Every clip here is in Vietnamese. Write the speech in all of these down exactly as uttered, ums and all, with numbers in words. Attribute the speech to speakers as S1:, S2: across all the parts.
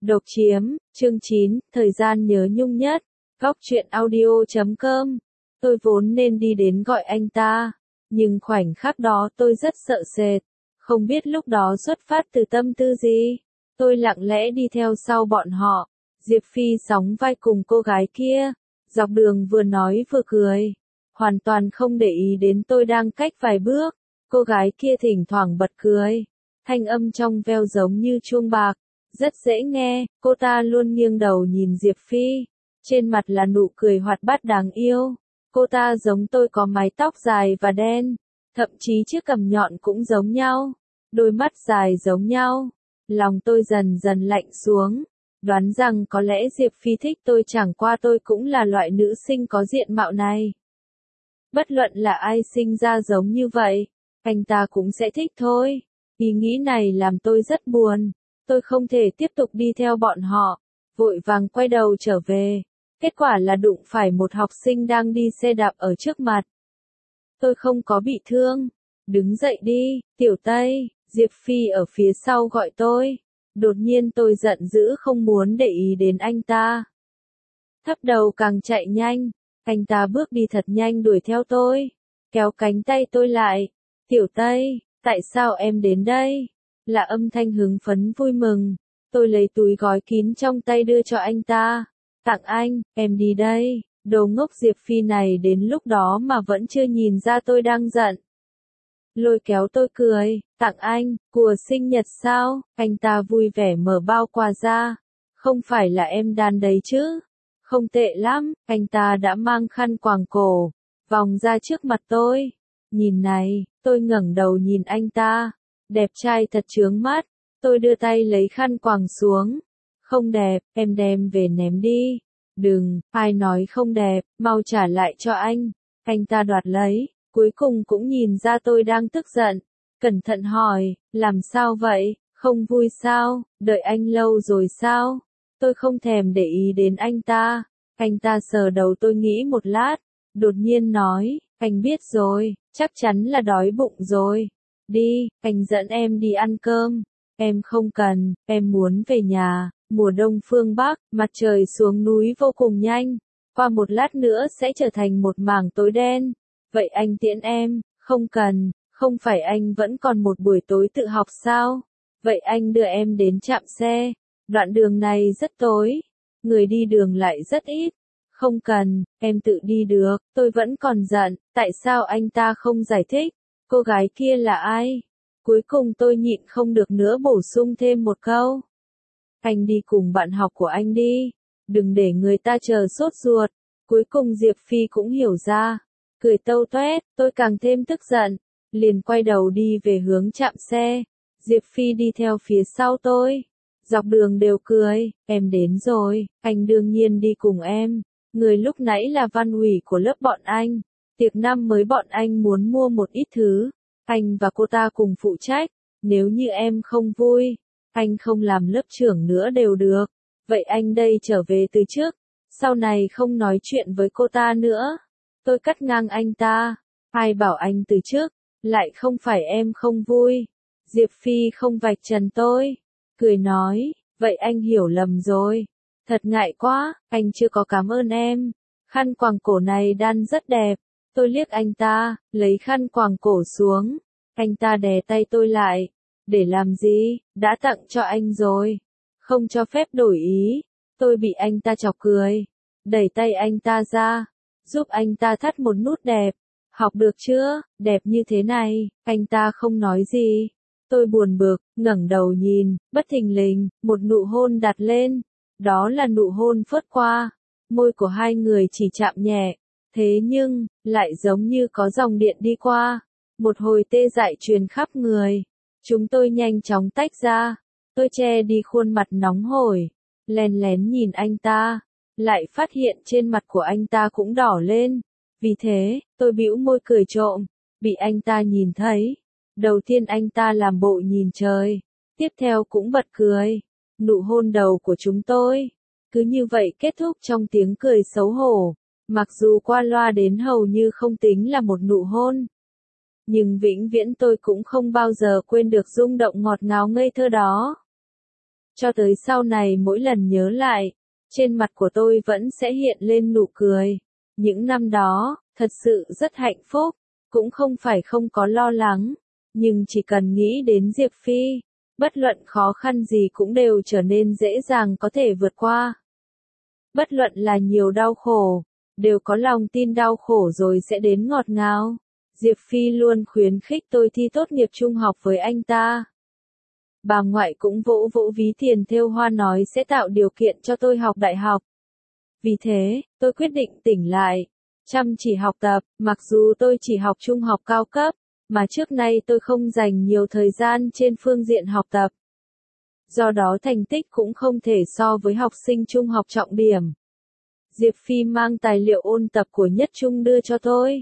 S1: Độc chiếm, chương chín, thời gian nhớ nhung nhất, góc truyện audio chấm com. Tôi vốn nên đi đến gọi anh ta, nhưng khoảnh khắc đó tôi rất sợ sệt, không biết lúc đó xuất phát từ tâm tư gì. Tôi lặng lẽ đi theo sau bọn họ, Diệp Phi sóng vai cùng cô gái kia, dọc đường vừa nói vừa cười, hoàn toàn không để ý đến tôi đang cách vài bước. Cô gái kia thỉnh thoảng bật cười, thanh âm trong veo giống như chuông bạc, rất dễ nghe. Cô ta luôn nghiêng đầu nhìn Diệp Phi, trên mặt là nụ cười hoạt bát đáng yêu. Cô ta giống tôi, có mái tóc dài và đen, thậm chí chiếc cằm nhọn cũng giống nhau, đôi mắt dài giống nhau. Lòng tôi dần dần lạnh xuống, đoán rằng có lẽ Diệp Phi thích tôi, chẳng qua tôi cũng là loại nữ sinh có diện mạo này. Bất luận là ai sinh ra giống như vậy, anh ta cũng sẽ thích thôi. Ý nghĩ này làm tôi rất buồn, tôi không thể tiếp tục đi theo bọn họ, vội vàng quay đầu trở về. Kết quả là đụng phải một học sinh đang đi xe đạp ở trước mặt. Tôi không có bị thương. Đứng dậy đi, Tiểu Tây, Diệp Phi ở phía sau gọi tôi. Đột nhiên tôi giận dữ không muốn để ý đến anh ta. Thấp đầu càng chạy nhanh, anh ta bước đi thật nhanh đuổi theo tôi, kéo cánh tay tôi lại. Tiểu Tây, tại sao em đến đây? Là âm thanh hứng phấn vui mừng. Tôi lấy túi gói kín trong tay đưa cho anh ta. Tặng anh, em đi đây. Đồ ngốc Diệp Phi này đến lúc đó mà vẫn chưa nhìn ra tôi đang giận. Lôi kéo tôi cười, tặng anh, của sinh nhật sao? Anh ta vui vẻ mở bao quà ra. Không phải là em đan đấy chứ? Không tệ lắm. Anh ta đã mang khăn quàng cổ, vòng ra trước mặt tôi. Nhìn này, tôi ngẩng đầu nhìn anh ta. Đẹp trai thật chướng mắt. Tôi đưa tay lấy khăn quàng xuống. Không đẹp, em đem về ném đi. Đừng, ai nói không đẹp, mau trả lại cho anh. Anh ta đoạt lấy, cuối cùng cũng nhìn ra tôi đang tức giận. Cẩn thận hỏi, làm sao vậy, không vui sao, đợi anh lâu rồi sao? Tôi không thèm để ý đến anh ta. Anh ta sờ đầu tôi nghĩ một lát, đột nhiên nói, anh biết rồi, chắc chắn là đói bụng rồi. Đi, anh dẫn em đi ăn cơm. Em không cần, em muốn về nhà. Mùa đông phương Bắc, mặt trời xuống núi vô cùng nhanh, qua một lát nữa sẽ trở thành một mảng tối đen. Vậy anh tiễn em? Không cần, không phải anh vẫn còn một buổi tối tự học sao? Vậy anh đưa em đến trạm xe. Đoạn đường này rất tối, người đi đường lại rất ít. Không cần, em tự đi được. Tôi vẫn còn giận, tại sao anh ta không giải thích? Cô gái kia là ai? Cuối cùng tôi nhịn không được nữa bổ sung thêm một câu. Anh đi cùng bạn học của anh đi, đừng để người ta chờ sốt ruột. Cuối cùng Diệp Phi cũng hiểu ra, cười tâu toét. Tôi càng thêm tức giận, liền quay đầu đi về hướng trạm xe. Diệp Phi đi theo phía sau tôi, dọc đường đều cười. Em đến rồi, anh đương nhiên đi cùng em. Người lúc nãy là văn ủy của lớp bọn anh, tiệc năm mới bọn anh muốn mua một ít thứ, anh và cô ta cùng phụ trách. Nếu như em không vui, anh không làm lớp trưởng nữa đều được. Vậy anh đây trở về từ trước, sau này không nói chuyện với cô ta nữa. Tôi cắt ngang anh ta. Ai bảo anh từ trước, lại không phải em không vui. Diệp Phi không vạch trần tôi, cười nói, vậy anh hiểu lầm rồi. Thật ngại quá, anh chưa có cảm ơn em. Khăn quàng cổ này đan rất đẹp. Tôi liếc anh ta, lấy khăn quàng cổ xuống. Anh ta đè tay tôi lại. Để làm gì, đã tặng cho anh rồi. Không cho phép đổi ý. Tôi bị anh ta chọc cười, đẩy tay anh ta ra, giúp anh ta thắt một nút đẹp. Học được chưa, đẹp như thế này. Anh ta không nói gì. Tôi buồn bực, ngẩng đầu nhìn, bất thình lình, một nụ hôn đặt lên. Đó là nụ hôn phớt qua. Môi của hai người chỉ chạm nhẹ, thế nhưng, lại giống như có dòng điện đi qua. Một hồi tê dại truyền khắp người. Chúng tôi nhanh chóng tách ra. Tôi che đi khuôn mặt nóng hổi, lén lén nhìn anh ta, lại phát hiện trên mặt của anh ta cũng đỏ lên. Vì thế, tôi bĩu môi cười trộm, bị anh ta nhìn thấy. Đầu tiên anh ta làm bộ nhìn trời, tiếp theo cũng bật cười. Nụ hôn đầu của chúng tôi cứ như vậy kết thúc trong tiếng cười xấu hổ. Mặc dù qua loa đến hầu như không tính là một nụ hôn, nhưng vĩnh viễn tôi cũng không bao giờ quên được rung động ngọt ngào ngây thơ đó. Cho tới sau này mỗi lần nhớ lại, trên mặt của tôi vẫn sẽ hiện lên nụ cười. Những năm đó, thật sự rất hạnh phúc, cũng không phải không có lo lắng, nhưng chỉ cần nghĩ đến Diệp Phi, bất luận khó khăn gì cũng đều trở nên dễ dàng có thể vượt qua. Bất luận là nhiều đau khổ, đều có lòng tin đau khổ rồi sẽ đến ngọt ngào. Diệp Phi luôn khuyến khích tôi thi tốt nghiệp trung học với anh ta. Bà ngoại cũng vỗ vỗ ví tiền thêu hoa nói sẽ tạo điều kiện cho tôi học đại học. Vì thế, tôi quyết định tỉnh lại, chăm chỉ học tập, mặc dù tôi chỉ học trung học cao cấp, mà trước nay tôi không dành nhiều thời gian trên phương diện học tập. Do đó thành tích cũng không thể so với học sinh trung học trọng điểm. Diệp Phi mang tài liệu ôn tập của nhất trung đưa cho tôi.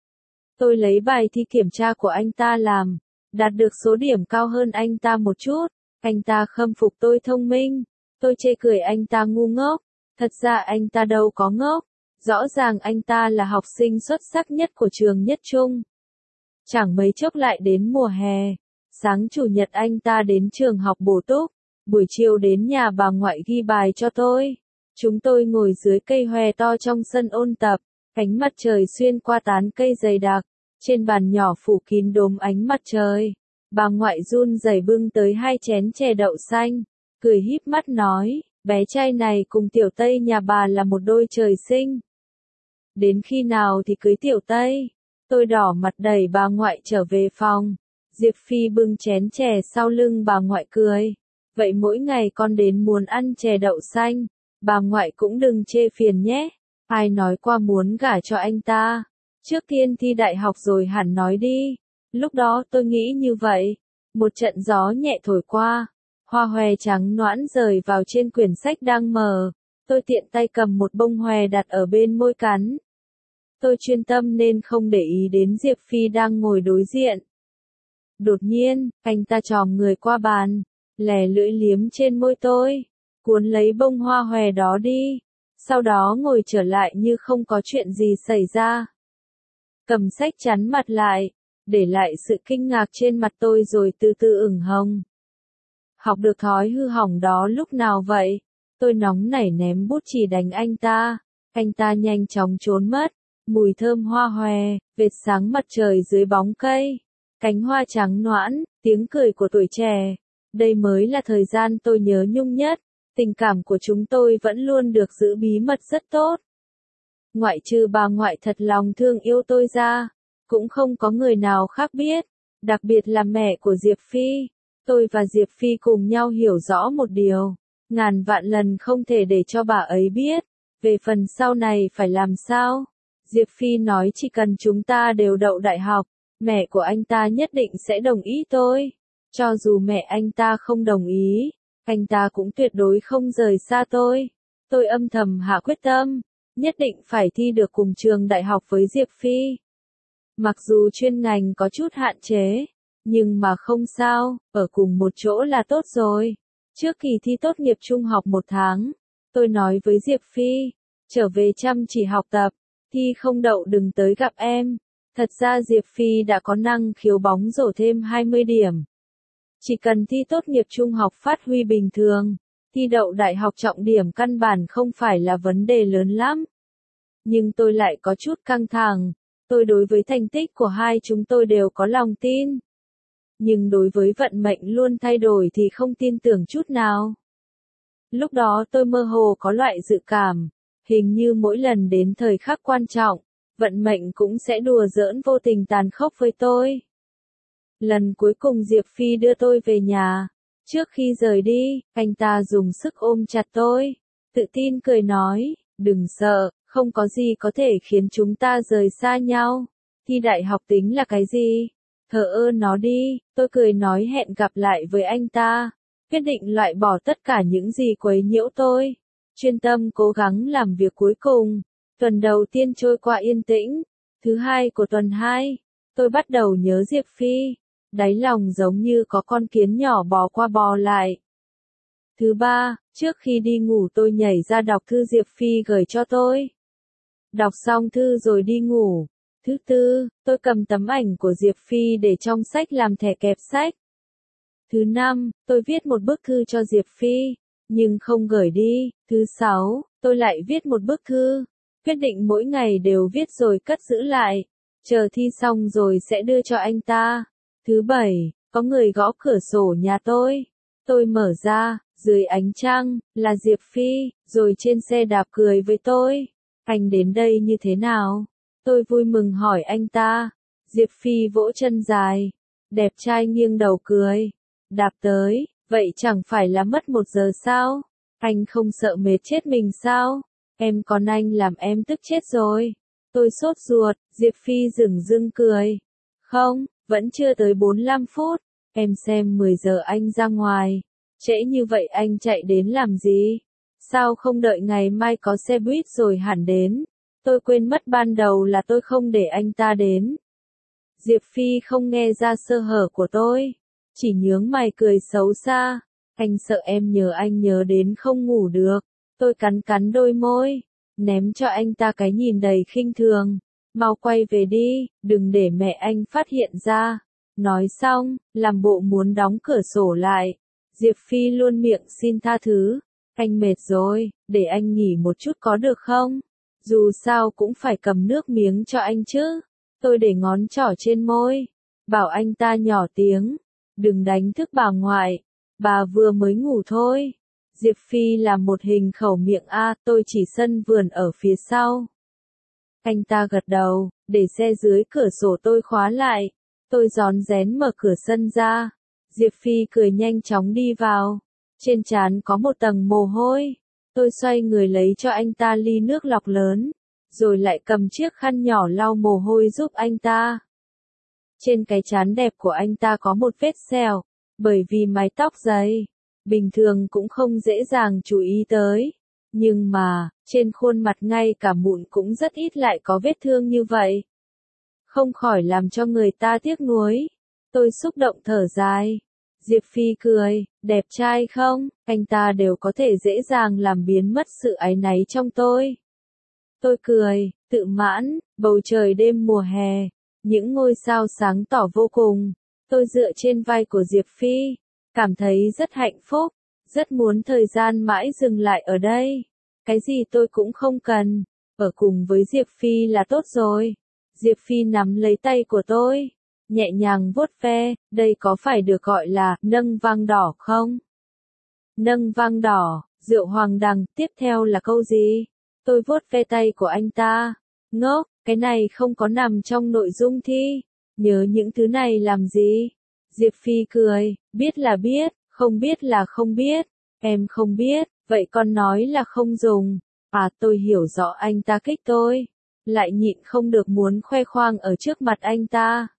S1: Tôi lấy bài thi kiểm tra của anh ta làm, đạt được số điểm cao hơn anh ta một chút. Anh ta khâm phục tôi thông minh, tôi chê cười anh ta ngu ngốc. Thật ra anh ta đâu có ngốc, rõ ràng anh ta là học sinh xuất sắc nhất của trường nhất trung. Chẳng mấy chốc lại đến mùa hè, sáng chủ nhật anh ta đến trường học bổ túc, buổi chiều đến nhà bà ngoại ghi bài cho tôi. Chúng tôi ngồi dưới cây hòe to trong sân ôn tập, ánh mặt trời xuyên qua tán cây dày đặc, trên bàn nhỏ phủ kín đốm ánh mặt trời. Bà ngoại run rẩy bưng tới hai chén chè đậu xanh, cười híp mắt nói, bé trai này cùng Tiểu Tây nhà bà là một đôi trời sinh. Đến khi nào thì cưới Tiểu Tây? Tôi đỏ mặt đẩy bà ngoại trở về phòng. Diệp Phi bưng chén chè sau lưng bà ngoại cười. Vậy mỗi ngày con đến muốn ăn chè đậu xanh, bà ngoại cũng đừng chê phiền nhé. Ai nói qua muốn gả cho anh ta? Trước tiên thi đại học rồi hẳn nói đi. Lúc đó tôi nghĩ như vậy. Một trận gió nhẹ thổi qua. Hoa hòe trắng nõn rời vào trên quyển sách đang mở. Tôi tiện tay cầm một bông hòe đặt ở bên môi cắn. Tôi chuyên tâm nên không để ý đến Diệp Phi đang ngồi đối diện. Đột nhiên, anh ta chòm người qua bàn, lè lưỡi liếm trên môi tôi, cuốn lấy bông hoa hòe đó đi, sau đó ngồi trở lại như không có chuyện gì xảy ra. Cầm sách chắn mặt lại, để lại sự kinh ngạc trên mặt tôi rồi từ từ ửng hồng. Học được thói hư hỏng đó lúc nào vậy? Tôi nóng nảy ném bút chì đánh anh ta, anh ta nhanh chóng trốn mất. Mùi thơm hoa hòe, vệt sáng mặt trời dưới bóng cây, cánh hoa trắng nõn, tiếng cười của tuổi trẻ. Đây mới là thời gian tôi nhớ nhung nhất, tình cảm của chúng tôi vẫn luôn được giữ bí mật rất tốt. Ngoại trừ bà ngoại thật lòng thương yêu tôi ra, cũng không có người nào khác biết, đặc biệt là mẹ của Diệp Phi. Tôi và Diệp Phi cùng nhau hiểu rõ một điều, ngàn vạn lần không thể để cho bà ấy biết, về phần sau này phải làm sao. Diệp Phi nói chỉ cần chúng ta đều đậu đại học, mẹ của anh ta nhất định sẽ đồng ý tôi. Cho dù mẹ anh ta không đồng ý, anh ta cũng tuyệt đối không rời xa tôi. Tôi âm thầm hạ quyết tâm, nhất định phải thi được cùng trường đại học với Diệp Phi. Mặc dù chuyên ngành có chút hạn chế, nhưng mà không sao, ở cùng một chỗ là tốt rồi. Trước kỳ thi tốt nghiệp trung học một tháng, tôi nói với Diệp Phi, trở về chăm chỉ học tập. Thi không đậu đừng tới gặp em. Thật ra Diệp Phi đã có năng khiếu bóng rổ thêm hai mươi điểm. Chỉ cần thi tốt nghiệp trung học phát huy bình thường, thi đậu đại học trọng điểm căn bản không phải là vấn đề lớn lắm. Nhưng tôi lại có chút căng thẳng. Tôi đối với thành tích của hai chúng tôi đều có lòng tin. Nhưng đối với vận mệnh luôn thay đổi thì không tin tưởng chút nào. Lúc đó tôi mơ hồ có loại dự cảm. Hình như mỗi lần đến thời khắc quan trọng, vận mệnh cũng sẽ đùa giỡn vô tình tàn khốc với tôi. Lần cuối cùng Diệp Phi đưa tôi về nhà. Trước khi rời đi, anh ta dùng sức ôm chặt tôi, tự tin cười nói, đừng sợ, không có gì có thể khiến chúng ta rời xa nhau. Thi đại học tính là cái gì? Thờ ơ nó đi, tôi cười nói hẹn gặp lại với anh ta. Quyết định loại bỏ tất cả những gì quấy nhiễu tôi. Chuyên tâm cố gắng làm việc cuối cùng. Tuần đầu tiên trôi qua yên tĩnh. Thứ hai của tuần hai, tôi bắt đầu nhớ Diệp Phi. Đáy lòng giống như có con kiến nhỏ bò qua bò lại. Thứ ba, trước khi đi ngủ tôi nhảy ra đọc thư Diệp Phi gửi cho tôi. Đọc xong thư rồi đi ngủ. Thứ tư, tôi cầm tấm ảnh của Diệp Phi để trong sách làm thẻ kẹp sách. Thứ năm, tôi viết một bức thư cho Diệp Phi, nhưng không gửi đi. Thứ sáu, tôi lại viết một bức thư, quyết định mỗi ngày đều viết rồi cất giữ lại, chờ thi xong rồi sẽ đưa cho anh ta. Thứ bảy, có người gõ cửa sổ nhà tôi. Tôi mở ra, dưới ánh trăng, là Diệp Phi, rồi trên xe đạp cười với tôi. Anh đến đây như thế nào? Tôi vui mừng hỏi anh ta. Diệp Phi vỗ chân dài, đẹp trai nghiêng đầu cười. Đạp tới, vậy chẳng phải là mất một giờ sao? Anh không sợ mệt chết mình sao? Em còn anh làm em tức chết rồi. Tôi sốt ruột, Diệp Phi dửng dưng cười. Không, vẫn chưa tới bốn lăm phút. Em xem mười giờ anh ra ngoài. Trễ như vậy anh chạy đến làm gì? Sao không đợi ngày mai có xe buýt rồi hẳn đến? Tôi quên mất ban đầu là tôi không để anh ta đến. Diệp Phi không nghe ra sơ hở của tôi, chỉ nhướng mày cười xấu xa. Anh sợ em nhớ anh nhớ đến không ngủ được. Tôi cắn cắn đôi môi, ném cho anh ta cái nhìn đầy khinh thường. Mau quay về đi, đừng để mẹ anh phát hiện ra. Nói xong, làm bộ muốn đóng cửa sổ lại. Diệp Phi luôn miệng xin tha thứ. Anh mệt rồi, để anh nghỉ một chút có được không? Dù sao cũng phải cầm nước miếng cho anh chứ. Tôi để ngón trỏ trên môi, bảo anh ta nhỏ tiếng. Đừng đánh thức bà ngoại, bà vừa mới ngủ thôi. Diệp Phi làm một hình khẩu miệng A, tôi chỉ sân vườn ở phía sau. Anh ta gật đầu, để xe dưới cửa sổ tôi khóa lại. Tôi rón rén mở cửa sân ra. Diệp Phi cười nhanh chóng đi vào. Trên trán có một tầng mồ hôi. Tôi xoay người lấy cho anh ta ly nước lọc lớn, rồi lại cầm chiếc khăn nhỏ lau mồ hôi giúp anh ta. Trên cái trán đẹp của anh ta có một vết sẹo, bởi vì mái tóc dày, bình thường cũng không dễ dàng chú ý tới. Nhưng mà, trên khuôn mặt ngay cả mụn cũng rất ít lại có vết thương như vậy. Không khỏi làm cho người ta tiếc nuối. Tôi xúc động thở dài. Diệp Phi cười, đẹp trai không? Anh ta đều có thể dễ dàng làm biến mất sự áy náy trong tôi. Tôi cười, tự mãn, bầu trời đêm mùa hè, những ngôi sao sáng tỏ vô cùng. Tôi dựa trên vai của Diệp Phi, cảm thấy rất hạnh phúc, rất muốn thời gian mãi dừng lại ở đây. Cái gì tôi cũng không cần, ở cùng với Diệp Phi là tốt rồi. Diệp Phi nắm lấy tay của tôi, nhẹ nhàng vuốt ve, đây có phải được gọi là nâng vang đỏ không? Nâng vang đỏ, rượu hoàng đằng, tiếp theo là câu gì? Tôi vuốt ve tay của anh ta. Ngốc, cái này không có nằm trong nội dung thi. Nhớ những thứ này làm gì? Diệp Phi cười, biết là biết, không biết là không biết. Em không biết, vậy con nói là không dùng. À, tôi hiểu rõ anh ta kích tôi. Lại nhịn không được muốn khoe khoang ở trước mặt anh ta.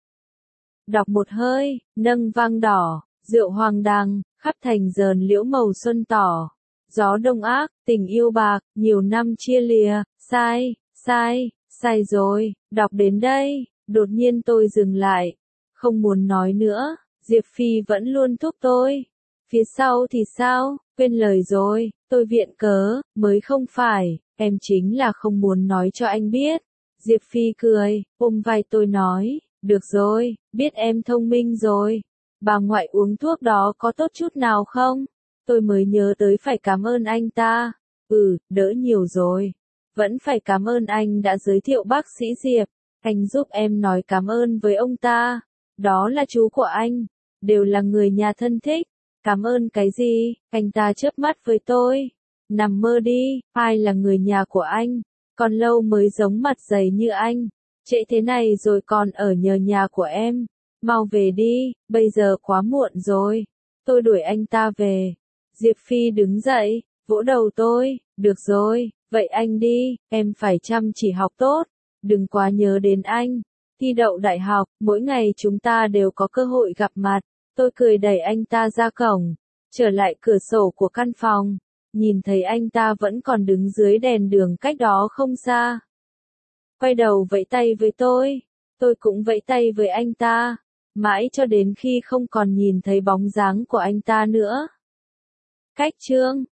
S1: Đọc một hơi, nâng vang đỏ, rượu hoàng đằng, khắp thành dờn liễu màu xuân tỏ. Gió đông ác, tình yêu bạc, nhiều năm chia lìa, sai, sai, sai rồi, đọc đến đây, đột nhiên tôi dừng lại, không muốn nói nữa, Diệp Phi vẫn luôn thúc tôi. Phía sau thì sao, quên lời rồi, tôi viện cớ, mới không phải, em chính là không muốn nói cho anh biết. Diệp Phi cười, ôm vai tôi nói, được rồi, biết em thông minh rồi. Bà ngoại uống thuốc đó có tốt chút nào không? Tôi mới nhớ tới phải cảm ơn anh ta. Ừ, đỡ nhiều rồi. Vẫn phải cảm ơn anh đã giới thiệu bác sĩ Diệp. Anh giúp em nói cảm ơn với ông ta. Đó là chú của anh. Đều là người nhà thân thích. Cảm ơn cái gì? Anh ta chớp mắt với tôi. Nằm mơ đi, ai là người nhà của anh? Còn lâu mới giống mặt dày như anh. Trễ thế này rồi còn ở nhờ nhà của em. Mau về đi, bây giờ quá muộn rồi. Tôi đuổi anh ta về. Diệp Phi đứng dậy, vỗ đầu tôi. Được rồi, vậy anh đi, em phải chăm chỉ học tốt. Đừng quá nhớ đến anh. Thi đậu đại học, mỗi ngày chúng ta đều có cơ hội gặp mặt. Tôi cười đẩy anh ta ra cổng. Trở lại cửa sổ của căn phòng. Nhìn thấy anh ta vẫn còn đứng dưới đèn đường cách đó không xa. Quay đầu vẫy tay với tôi. Tôi cũng vẫy tay với anh ta. Mãi cho đến khi không còn nhìn thấy bóng dáng của anh ta nữa. Cách chương